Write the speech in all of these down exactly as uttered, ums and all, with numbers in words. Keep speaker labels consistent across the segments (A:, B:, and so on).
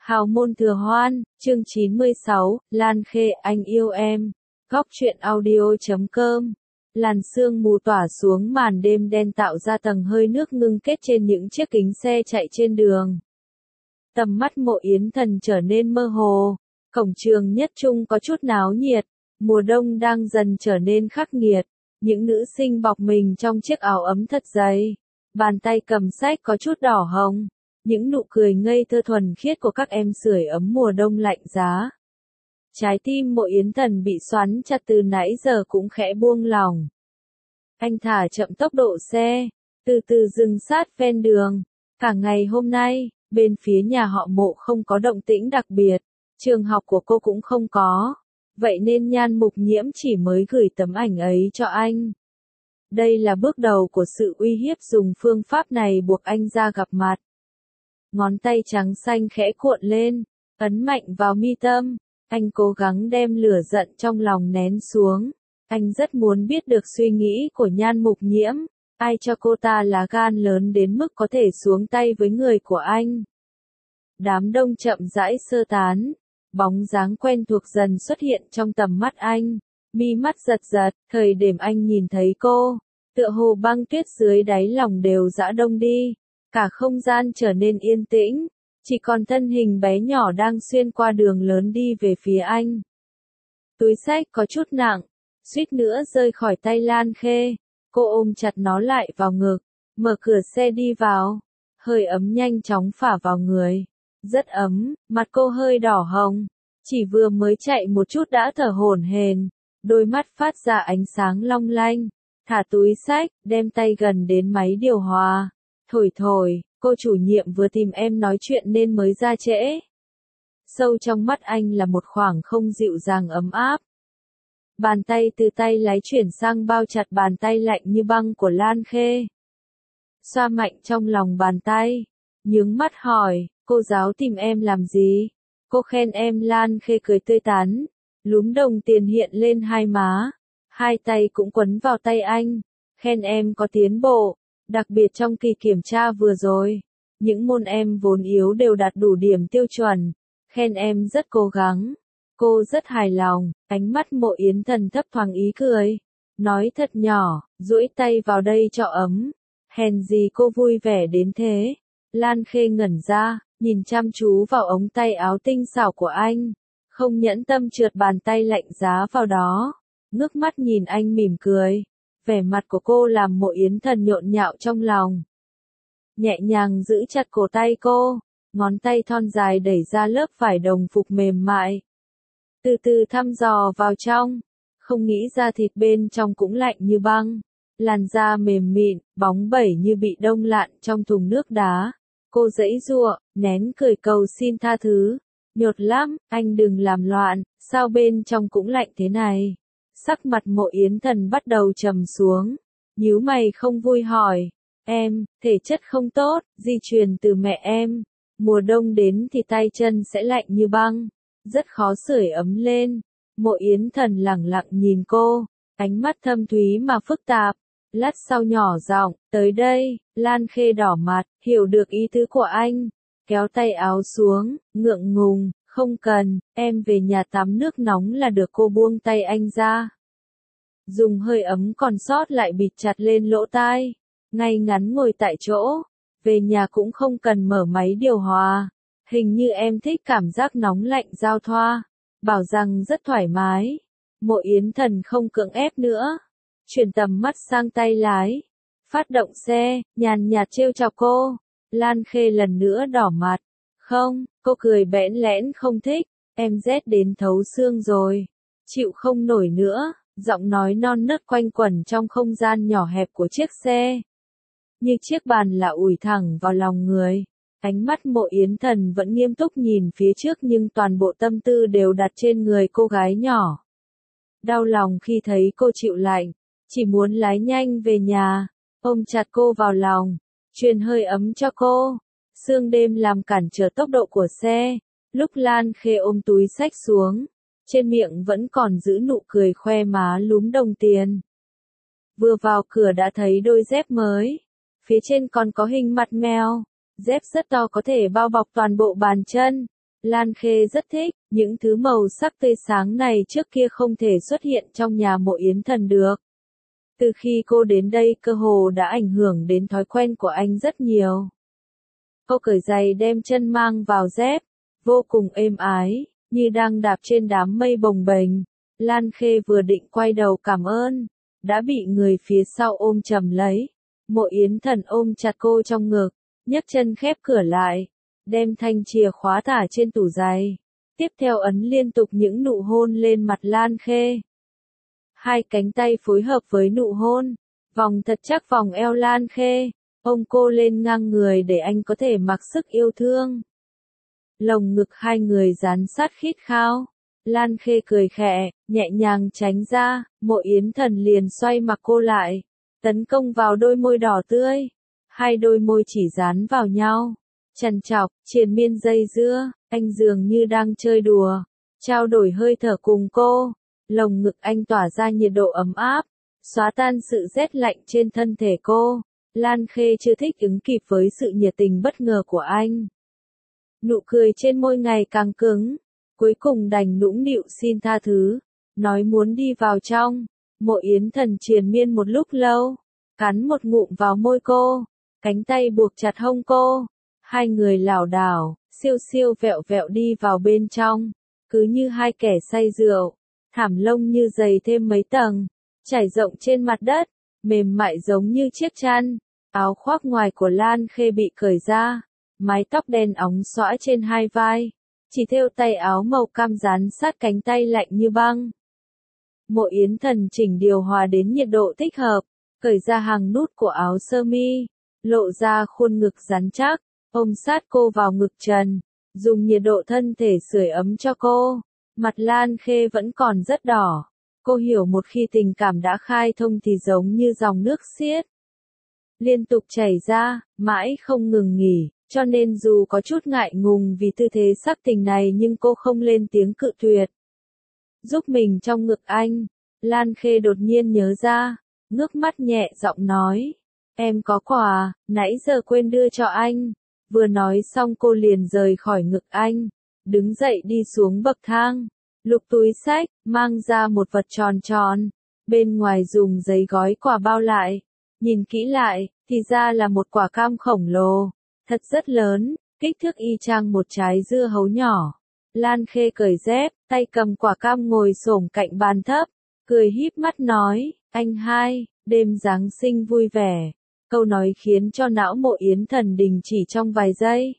A: Hào môn thừa hoan, chương chín mươi sáu, Lan Khê anh yêu em. Góc truyện audio chấm com. Làn sương mù tỏa xuống màn đêm đen tạo ra tầng hơi nước ngưng kết trên những chiếc kính xe chạy trên đường. Tầm mắt Mộ Yến Thần trở nên mơ hồ. Cổng trường Nhất Trung có chút náo nhiệt. Mùa đông đang dần trở nên khắc nghiệt. Những nữ sinh bọc mình trong chiếc áo ấm thật dày. Bàn tay cầm sách có chút đỏ hồng. Những nụ cười ngây thơ thuần khiết của các em sưởi ấm mùa đông lạnh giá. Trái tim Mộ Yến Thần bị xoắn chặt từ nãy giờ cũng khẽ buông lỏng. Anh thả chậm tốc độ xe, từ từ dừng sát ven đường. Cả ngày hôm nay, bên phía nhà họ Mộ không có động tĩnh đặc biệt, trường học của cô cũng không có. Vậy nên Nhan Mục Nhiễm chỉ mới gửi tấm ảnh ấy cho anh. Đây là bước đầu của sự uy hiếp, dùng phương pháp này buộc anh ra gặp mặt. Ngón tay trắng xanh khẽ cuộn lên, ấn mạnh vào mi tâm. Anh cố gắng đem lửa giận trong lòng nén xuống. Anh rất muốn biết được suy nghĩ của Nhan Mục Nhiễm. Ai cho cô ta lá gan lớn đến mức có thể xuống tay với người của anh. Đám đông chậm rãi sơ tán. Bóng dáng quen thuộc dần xuất hiện trong tầm mắt anh. Mi mắt giật giật, thời điểm anh nhìn thấy cô. Tựa hồ băng tuyết dưới đáy lòng đều giã đông đi. Cả không gian trở nên yên tĩnh, chỉ còn thân hình bé nhỏ đang xuyên qua đường lớn đi về phía anh. Túi xách có chút nặng, suýt nữa rơi khỏi tay Lan Khê. Cô ôm chặt nó lại vào ngực, mở cửa xe đi vào. Hơi ấm nhanh chóng phả vào người. Rất ấm, mặt cô hơi đỏ hồng. Chỉ vừa mới chạy một chút đã thở hổn hển, đôi mắt phát ra ánh sáng long lanh. Thả túi xách, đem tay gần đến máy điều hòa. Thổi thổi, cô chủ nhiệm vừa tìm em nói chuyện nên mới ra trễ. Sâu trong mắt anh là một khoảng không dịu dàng ấm áp. Bàn tay từ tay lái chuyển sang bao chặt bàn tay lạnh như băng của Lan Khê. Xoa mạnh trong lòng bàn tay, nhướng mắt hỏi, cô giáo tìm em làm gì? Cô khen em. Lan Khê cười tươi tắn, lúm đồng tiền hiện lên hai má. Hai tay cũng quấn vào tay anh, khen em có tiến bộ. Đặc biệt trong kỳ kiểm tra vừa rồi, những môn em vốn yếu đều đạt đủ điểm tiêu chuẩn, khen em rất cố gắng. Cô rất hài lòng, ánh mắt Mộ Yến Thần thấp thoáng ý cười, nói thật nhỏ, duỗi tay vào đây cho ấm. Hèn gì cô vui vẻ đến thế. Lan Khê ngẩn ra, nhìn chăm chú vào ống tay áo tinh xảo của anh, không nhẫn tâm trượt bàn tay lạnh giá vào đó, ngước mắt nhìn anh mỉm cười. Vẻ mặt của cô làm Mộ Yến Thần nhộn nhạo trong lòng. Nhẹ nhàng giữ chặt cổ tay cô, ngón tay thon dài đẩy ra lớp vải đồng phục mềm mại. Từ từ thăm dò vào trong, không nghĩ ra thịt bên trong cũng lạnh như băng. Làn da mềm mịn, bóng bẩy như bị đông lặn trong thùng nước đá. Cô giãy giụa, nén cười cầu xin tha thứ. Nhột lắm, anh đừng làm loạn, sao bên trong cũng lạnh thế này? Sắc mặt Mộ Yến Thần bắt đầu trầm xuống, nhíu mày không vui hỏi, em, thể chất không tốt, di truyền từ mẹ em, mùa đông đến thì tay chân sẽ lạnh như băng, rất khó sưởi ấm lên. Mộ Yến Thần lẳng lặng nhìn cô, ánh mắt thâm thúy mà phức tạp, lát sau nhỏ giọng, tới đây. Lan Khê đỏ mặt, hiểu được ý tứ của anh, kéo tay áo xuống, ngượng ngùng. Không cần, em về nhà tắm nước nóng là được. Cô buông tay anh ra. Dùng hơi ấm còn sót lại bịt chặt lên lỗ tai. Ngay ngắn ngồi tại chỗ. Về nhà cũng không cần mở máy điều hòa. Hình như em thích cảm giác nóng lạnh giao thoa. Bảo rằng rất thoải mái. Mộ Yến Thần không cưỡng ép nữa. Chuyển tầm mắt sang tay lái. Phát động xe, nhàn nhạt trêu chọc cô. Lan Khê lần nữa đỏ mặt. Không, cô cười bẽn lẽn không thích, em rét đến thấu xương rồi, chịu không nổi nữa, giọng nói non nớt quanh quẩn trong không gian nhỏ hẹp của chiếc xe. Như chiếc bàn là ủi thẳng vào lòng người, ánh mắt Mộ Yến Thần vẫn nghiêm túc nhìn phía trước nhưng toàn bộ tâm tư đều đặt trên người cô gái nhỏ. Đau lòng khi thấy cô chịu lạnh, chỉ muốn lái nhanh về nhà, ôm chặt cô vào lòng, truyền hơi ấm cho cô. Sương đêm làm cản trở tốc độ của xe, lúc Lan Khê ôm túi xách xuống, trên miệng vẫn còn giữ nụ cười khoe má lúm đồng tiền. Vừa vào cửa đã thấy đôi dép mới, phía trên còn có hình mặt mèo, dép rất to có thể bao bọc toàn bộ bàn chân, Lan Khê rất thích, những thứ màu sắc tươi sáng này trước kia không thể xuất hiện trong nhà Mộ Yến Thần được. Từ khi cô đến đây cơ hồ đã ảnh hưởng đến thói quen của anh rất nhiều. Cô cởi giày đem chân mang vào dép, vô cùng êm ái, như đang đạp trên đám mây bồng bềnh. Lan Khê vừa định quay đầu cảm ơn, đã bị người phía sau ôm chầm lấy. Mộ Yến Thần ôm chặt cô trong ngực, nhấc chân khép cửa lại, đem thanh chìa khóa thả trên tủ giày. Tiếp theo ấn liên tục những nụ hôn lên mặt Lan Khê. Hai cánh tay phối hợp với nụ hôn, vòng thật chắc vòng eo Lan Khê, ôm cô lên ngang người để anh có thể mặc sức yêu thương. Lồng ngực hai người dán sát khít khao. Lan Khê cười khẽ, nhẹ nhàng tránh ra, Mộ Yến Thần liền xoay mặt cô lại, tấn công vào đôi môi đỏ tươi. Hai đôi môi chỉ dán vào nhau, chằn chọc, triền miên dây dưa, anh dường như đang chơi đùa, trao đổi hơi thở cùng cô. Lồng ngực anh tỏa ra nhiệt độ ấm áp, xóa tan sự rét lạnh trên thân thể cô. Lan Khê chưa thích ứng kịp với sự nhiệt tình bất ngờ của anh. Nụ cười trên môi ngày càng cứng, cuối cùng đành nũng nịu xin tha thứ, nói muốn đi vào trong. Mộ Yến Thần triền miên một lúc lâu, cắn một ngụm vào môi cô, cánh tay buộc chặt hông cô. Hai người lảo đảo, siêu siêu vẹo vẹo đi vào bên trong, cứ như hai kẻ say rượu. Thảm lông như dày thêm mấy tầng, trải rộng trên mặt đất, mềm mại giống như chiếc chăn. Áo khoác ngoài của Lan Khê bị cởi ra, mái tóc đen óng xõa trên hai vai, chỉ thêu tay áo màu cam dán sát cánh tay lạnh như băng. Mộ Yến Thần chỉnh điều hòa đến nhiệt độ thích hợp, cởi ra hàng nút của áo sơ mi, lộ ra khuôn ngực rắn chắc, ôm sát cô vào ngực trần, dùng nhiệt độ thân thể sưởi ấm cho cô. Mặt Lan Khê vẫn còn rất đỏ. Cô hiểu một khi tình cảm đã khai thông thì giống như dòng nước xiết, liên tục chảy ra, mãi không ngừng nghỉ, cho nên dù có chút ngại ngùng vì tư thế sắc tình này nhưng cô không lên tiếng cự tuyệt. Giúp mình trong ngực anh, Lan Khê đột nhiên nhớ ra, ngước mắt nhẹ giọng nói, em có quà, nãy giờ quên đưa cho anh. Vừa nói xong cô liền rời khỏi ngực anh, đứng dậy đi xuống bậc thang, lục túi xách, mang ra một vật tròn tròn, bên ngoài dùng giấy gói quà bao lại. Nhìn kỹ lại, thì ra là một quả cam khổng lồ, thật rất lớn, kích thước y chang một trái dưa hấu nhỏ. Lan Khê cởi dép, tay cầm quả cam ngồi xổm cạnh bàn thấp, cười híp mắt nói, anh hai, đêm Giáng sinh vui vẻ. Câu nói khiến cho não Mộ Yến Thần đình chỉ trong vài giây.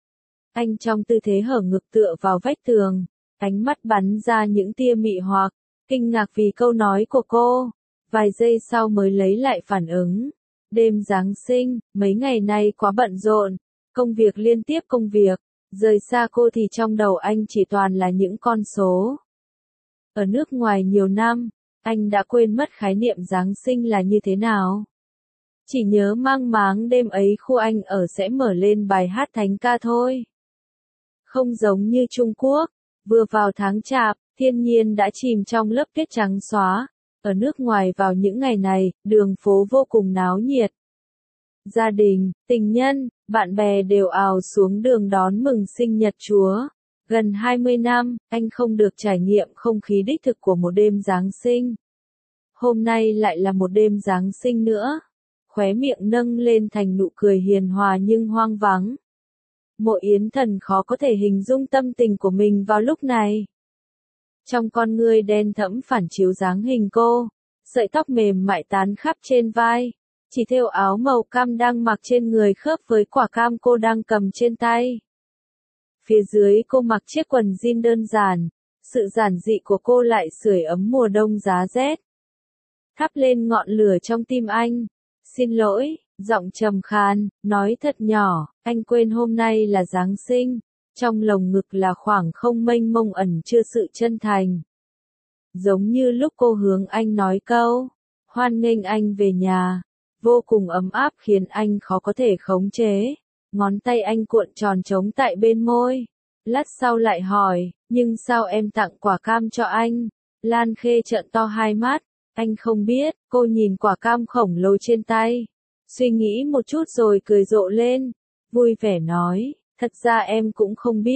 A: Anh trong tư thế hở ngực tựa vào vách tường, ánh mắt bắn ra những tia mị hoặc, kinh ngạc vì câu nói của cô. Vài giây sau mới lấy lại phản ứng. Đêm Giáng sinh, mấy ngày nay quá bận rộn, công việc liên tiếp công việc, rời xa cô thì trong đầu anh chỉ toàn là những con số. Ở nước ngoài nhiều năm, anh đã quên mất khái niệm Giáng sinh là như thế nào. Chỉ nhớ mang máng đêm ấy khu anh ở sẽ mở lên bài hát thánh ca thôi. Không giống như Trung Quốc, vừa vào tháng Chạp, thiên nhiên đã chìm trong lớp tuyết trắng xóa. Ở nước ngoài vào những ngày này, đường phố vô cùng náo nhiệt. Gia đình, tình nhân, bạn bè đều ào xuống đường đón mừng sinh nhật Chúa. Gần hai mươi năm, anh không được trải nghiệm không khí đích thực của một đêm Giáng sinh. Hôm nay lại là một đêm Giáng sinh nữa. Khóe miệng nâng lên thành nụ cười hiền hòa nhưng hoang vắng. Mộ Yến Thần khó có thể hình dung tâm tình của mình vào lúc này. Trong con ngươi đen thẫm phản chiếu dáng hình cô, sợi tóc mềm mại tán khắp trên vai, chỉ thêu áo màu cam đang mặc trên người khớp với quả cam cô đang cầm trên tay. Phía dưới cô mặc chiếc quần jean đơn giản, sự giản dị của cô lại sưởi ấm mùa đông giá rét. Thắp lên ngọn lửa trong tim anh. Xin lỗi, giọng trầm khàn, nói thật nhỏ, anh quên hôm nay là Giáng sinh. Trong lồng ngực là khoảng không mênh mông ẩn chứa sự chân thành. Giống như lúc cô hướng anh nói câu, hoan nghênh anh về nhà, vô cùng ấm áp khiến anh khó có thể khống chế. Ngón tay anh cuộn tròn trống tại bên môi. Lát sau lại hỏi, nhưng sao em tặng quả cam cho anh? Lan Khê trợn to hai mắt, anh không biết. Cô nhìn quả cam khổng lồ trên tay, suy nghĩ một chút rồi cười rộ lên, vui vẻ nói. Thật ra em cũng không biết,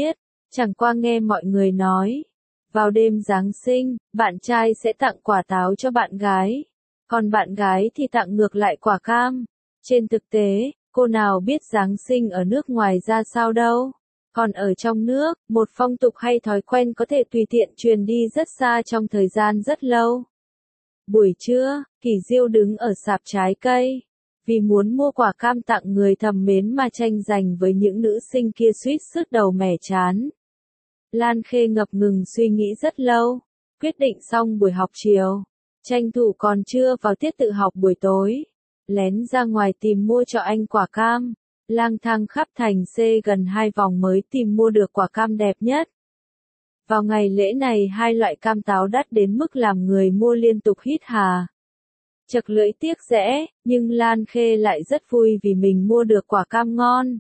A: Chẳng qua nghe mọi người nói, vào đêm Giáng sinh, bạn trai sẽ tặng quả táo cho bạn gái, còn bạn gái thì tặng ngược lại quả cam. Trên thực tế, cô nào biết Giáng sinh ở nước ngoài ra sao đâu. Còn ở trong nước, một phong tục hay thói quen có thể tùy tiện truyền đi rất xa trong thời gian rất lâu. Buổi trưa, Kỳ Diêu đứng ở sạp trái cây. Vì muốn mua quả cam tặng người thầm mến mà tranh giành với những nữ sinh kia suýt sứt đầu mẻ chán. Lan Khê ngập ngừng suy nghĩ rất lâu, quyết định xong buổi học chiều, tranh thủ còn chưa vào tiết tự học buổi tối, lén ra ngoài tìm mua cho anh quả cam, lang thang khắp thành C gần hai vòng mới tìm mua được quả cam đẹp nhất. Vào ngày lễ này hai loại cam táo đắt đến mức làm người mua liên tục hít hà. Chật lưỡi tiếc rẽ, nhưng Lan Khê lại rất vui vì mình mua được quả cam ngon.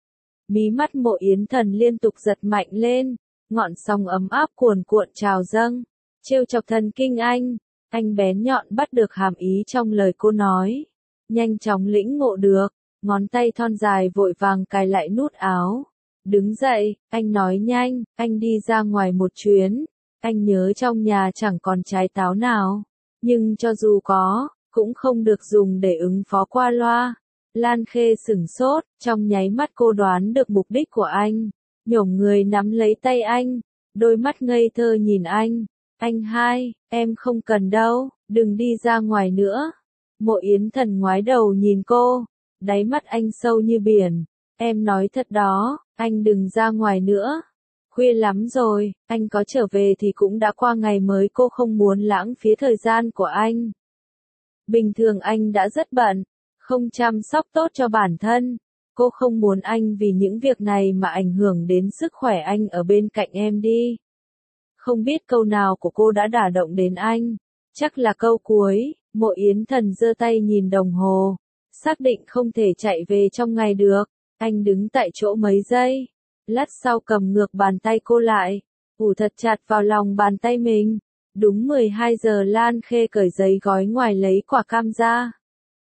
A: Mí mắt Mộ Yến Thần liên tục giật mạnh lên, ngọn sóng ấm áp cuồn cuộn trào dâng, trêu chọc thần kinh anh, anh bén nhọn bắt được hàm ý trong lời cô nói, nhanh chóng lĩnh ngộ được, ngón tay thon dài vội vàng cài lại nút áo. Đứng dậy, anh nói nhanh, anh đi ra ngoài một chuyến, anh nhớ trong nhà chẳng còn trái táo nào, nhưng cho dù có, cũng không được dùng để ứng phó qua loa. Lan Khê sửng sốt, trong nháy mắt cô đoán được mục đích của anh, nhổm người nắm lấy tay anh, đôi mắt ngây thơ nhìn anh, anh hai, em không cần đâu, đừng đi ra ngoài nữa. Mộ Yến Thần ngoái đầu nhìn cô, đáy mắt anh sâu như biển, em nói thật đó, anh đừng ra ngoài nữa. Khuya lắm rồi, anh có trở về thì cũng đã qua ngày mới, cô không muốn lãng phí thời gian của anh. Bình thường anh đã rất bận, không chăm sóc tốt cho bản thân. Cô không muốn anh vì những việc này mà ảnh hưởng đến sức khỏe anh ở bên cạnh em đi. Không biết câu nào của cô đã đả động đến anh. Chắc là câu cuối, Mộ Yến Thần giơ tay nhìn đồng hồ. Xác định không thể chạy về trong ngày được. Anh đứng tại chỗ mấy giây. Lát sau cầm ngược bàn tay cô lại. Ủ thật chặt vào lòng bàn tay mình. Đúng mười hai giờ Lan Khê cởi giấy gói ngoài lấy quả cam ra.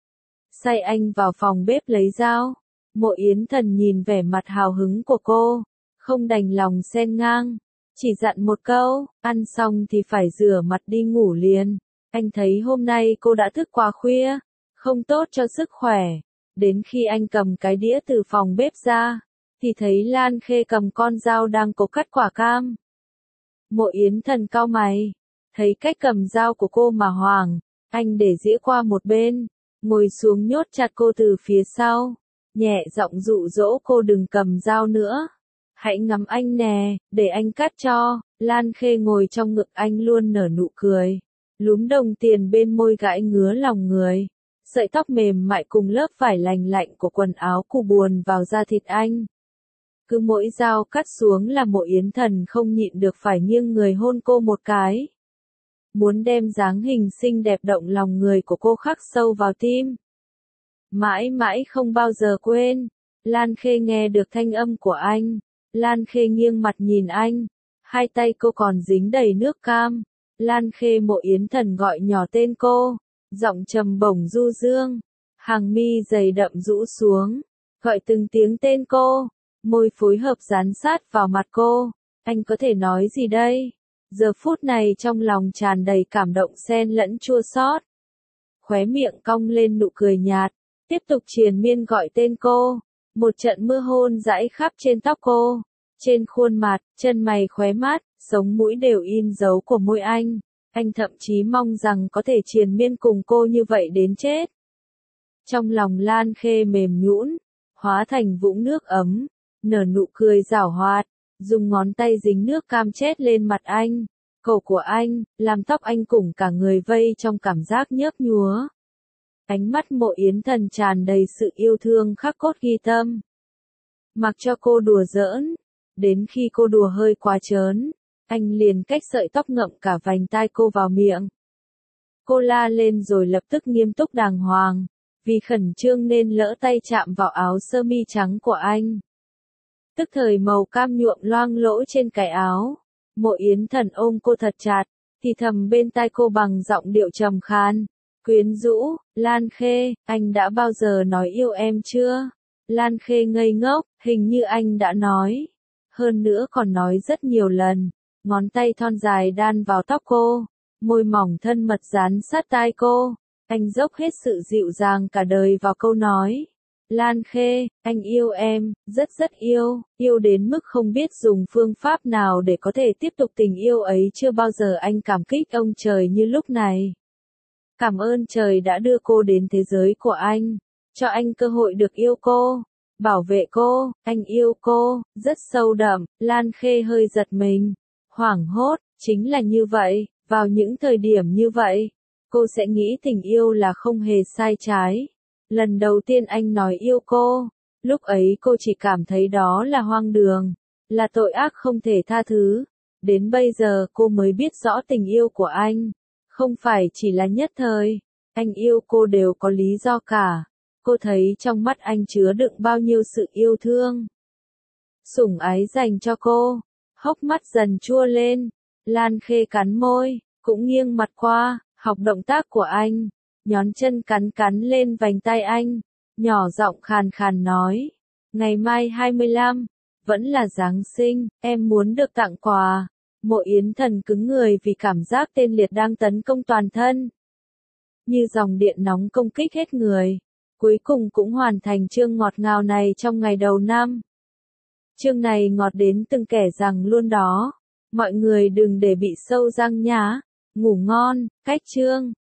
A: Say anh vào phòng bếp lấy dao. Mộ Yến Thần nhìn vẻ mặt hào hứng của cô, không đành lòng xen ngang, chỉ dặn một câu, ăn xong thì phải rửa mặt đi ngủ liền. Anh thấy hôm nay cô đã thức quá khuya, không tốt cho sức khỏe. Đến khi anh cầm cái đĩa từ phòng bếp ra, thì thấy Lan Khê cầm con dao đang cố cắt quả cam. Mộ Yến Thần cau mày, thấy cách cầm dao của cô mà hoảng, anh để dĩa qua một bên, ngồi xuống nhốt chặt cô từ phía sau. Nhẹ giọng dụ dỗ cô đừng cầm dao nữa. Hãy ngắm anh nè, để anh cắt cho. Lan Khê ngồi trong ngực anh luôn nở nụ cười. Lúm đồng tiền bên môi gãi ngứa lòng người. Sợi tóc mềm mại cùng lớp vải lành lạnh của quần áo cù buồn vào da thịt anh. Cứ mỗi dao cắt xuống là Mộ Yến Thần không nhịn được phải nghiêng người hôn cô một cái. Muốn đem dáng hình xinh đẹp động lòng người của cô khắc sâu vào tim. Mãi mãi không bao giờ quên. Lan Khê nghe được thanh âm của anh. Lan Khê nghiêng mặt nhìn anh. Hai tay cô còn dính đầy nước cam. Lan Khê. Mộ Yến Thần gọi nhỏ tên cô. Giọng trầm bổng du dương. Hàng mi dày đậm rũ xuống. Gọi từng tiếng tên cô. Môi phối hợp dán sát vào mặt cô. Anh có thể nói gì đây? Giờ phút này trong lòng tràn đầy cảm động xen lẫn chua xót. Khóe miệng cong lên nụ cười nhạt. Tiếp tục triền miên gọi tên cô. Một trận mưa hôn dãi khắp trên tóc cô. Trên khuôn mặt, chân mày khóe mắt, sống mũi đều in dấu của môi anh. Anh thậm chí mong rằng có thể triền miên cùng cô như vậy đến chết. Trong lòng Lan Khê mềm nhũn, hóa thành vũng nước ấm, nở nụ cười giảo hoạt, dùng ngón tay dính nước cam chét lên mặt anh, cổ của anh, làm tóc anh cùng cả người vây trong cảm giác nhớp nhúa. Ánh mắt Mộ Yến Thần tràn đầy sự yêu thương khắc cốt ghi tâm. Mặc cho cô đùa giỡn, đến khi cô đùa hơi quá trớn, anh liền cách sợi tóc ngậm cả vành tai cô vào miệng. Cô la lên rồi lập tức nghiêm túc đàng hoàng, vì khẩn trương nên lỡ tay chạm vào áo sơ mi trắng của anh. Tức thời màu cam nhuộm loang lỗ trên cái áo. Mộ Yến Thần ôm cô thật chặt, thì thầm bên tai cô bằng giọng điệu trầm khan. Quyến rũ, Lan Khê, anh đã bao giờ nói yêu em chưa? Lan Khê ngây ngốc, hình như anh đã nói. hơn nữa còn nói rất nhiều lần, ngón tay thon dài đan vào tóc cô, môi mỏng thân mật dán sát tai cô, anh dốc hết sự dịu dàng cả đời vào câu nói. Lan Khê, anh yêu em, rất rất yêu, yêu đến mức không biết dùng phương pháp nào để có thể tiếp tục tình yêu ấy, chưa bao giờ anh cảm kích ông trời như lúc này. Cảm ơn trời đã đưa cô đến thế giới của anh, cho anh cơ hội được yêu cô, bảo vệ cô, anh yêu cô, rất sâu đậm. Lan Khê hơi giật mình, hoảng hốt, chính là như vậy, vào những thời điểm như vậy, cô sẽ nghĩ tình yêu là không hề sai trái. Lần đầu tiên anh nói yêu cô, lúc ấy cô chỉ cảm thấy đó là hoang đường, là tội ác không thể tha thứ. Đến bây giờ cô mới biết rõ tình yêu của anh không phải chỉ là nhất thời, anh yêu cô đều có lý do cả. Cô thấy trong mắt anh chứa đựng bao nhiêu sự yêu thương, sủng ái dành cho cô. Hốc mắt dần chua lên, Lan Khê cắn môi, cũng nghiêng mặt qua, học động tác của anh, nhón chân cắn cắn lên vành tay anh, nhỏ giọng khàn khàn nói, ngày mai hai mươi lăm, vẫn là Giáng sinh, em muốn được tặng quà. Mộ Yến Thần cứng người vì cảm giác tê liệt đang tấn công toàn thân, như dòng điện nóng công kích hết người. Cuối cùng cũng hoàn thành chương ngọt ngào này trong ngày đầu năm. Chương này ngọt đến từng kẻ rằng luôn đó. Mọi người đừng để bị sâu răng nhá. Ngủ ngon, cách chương.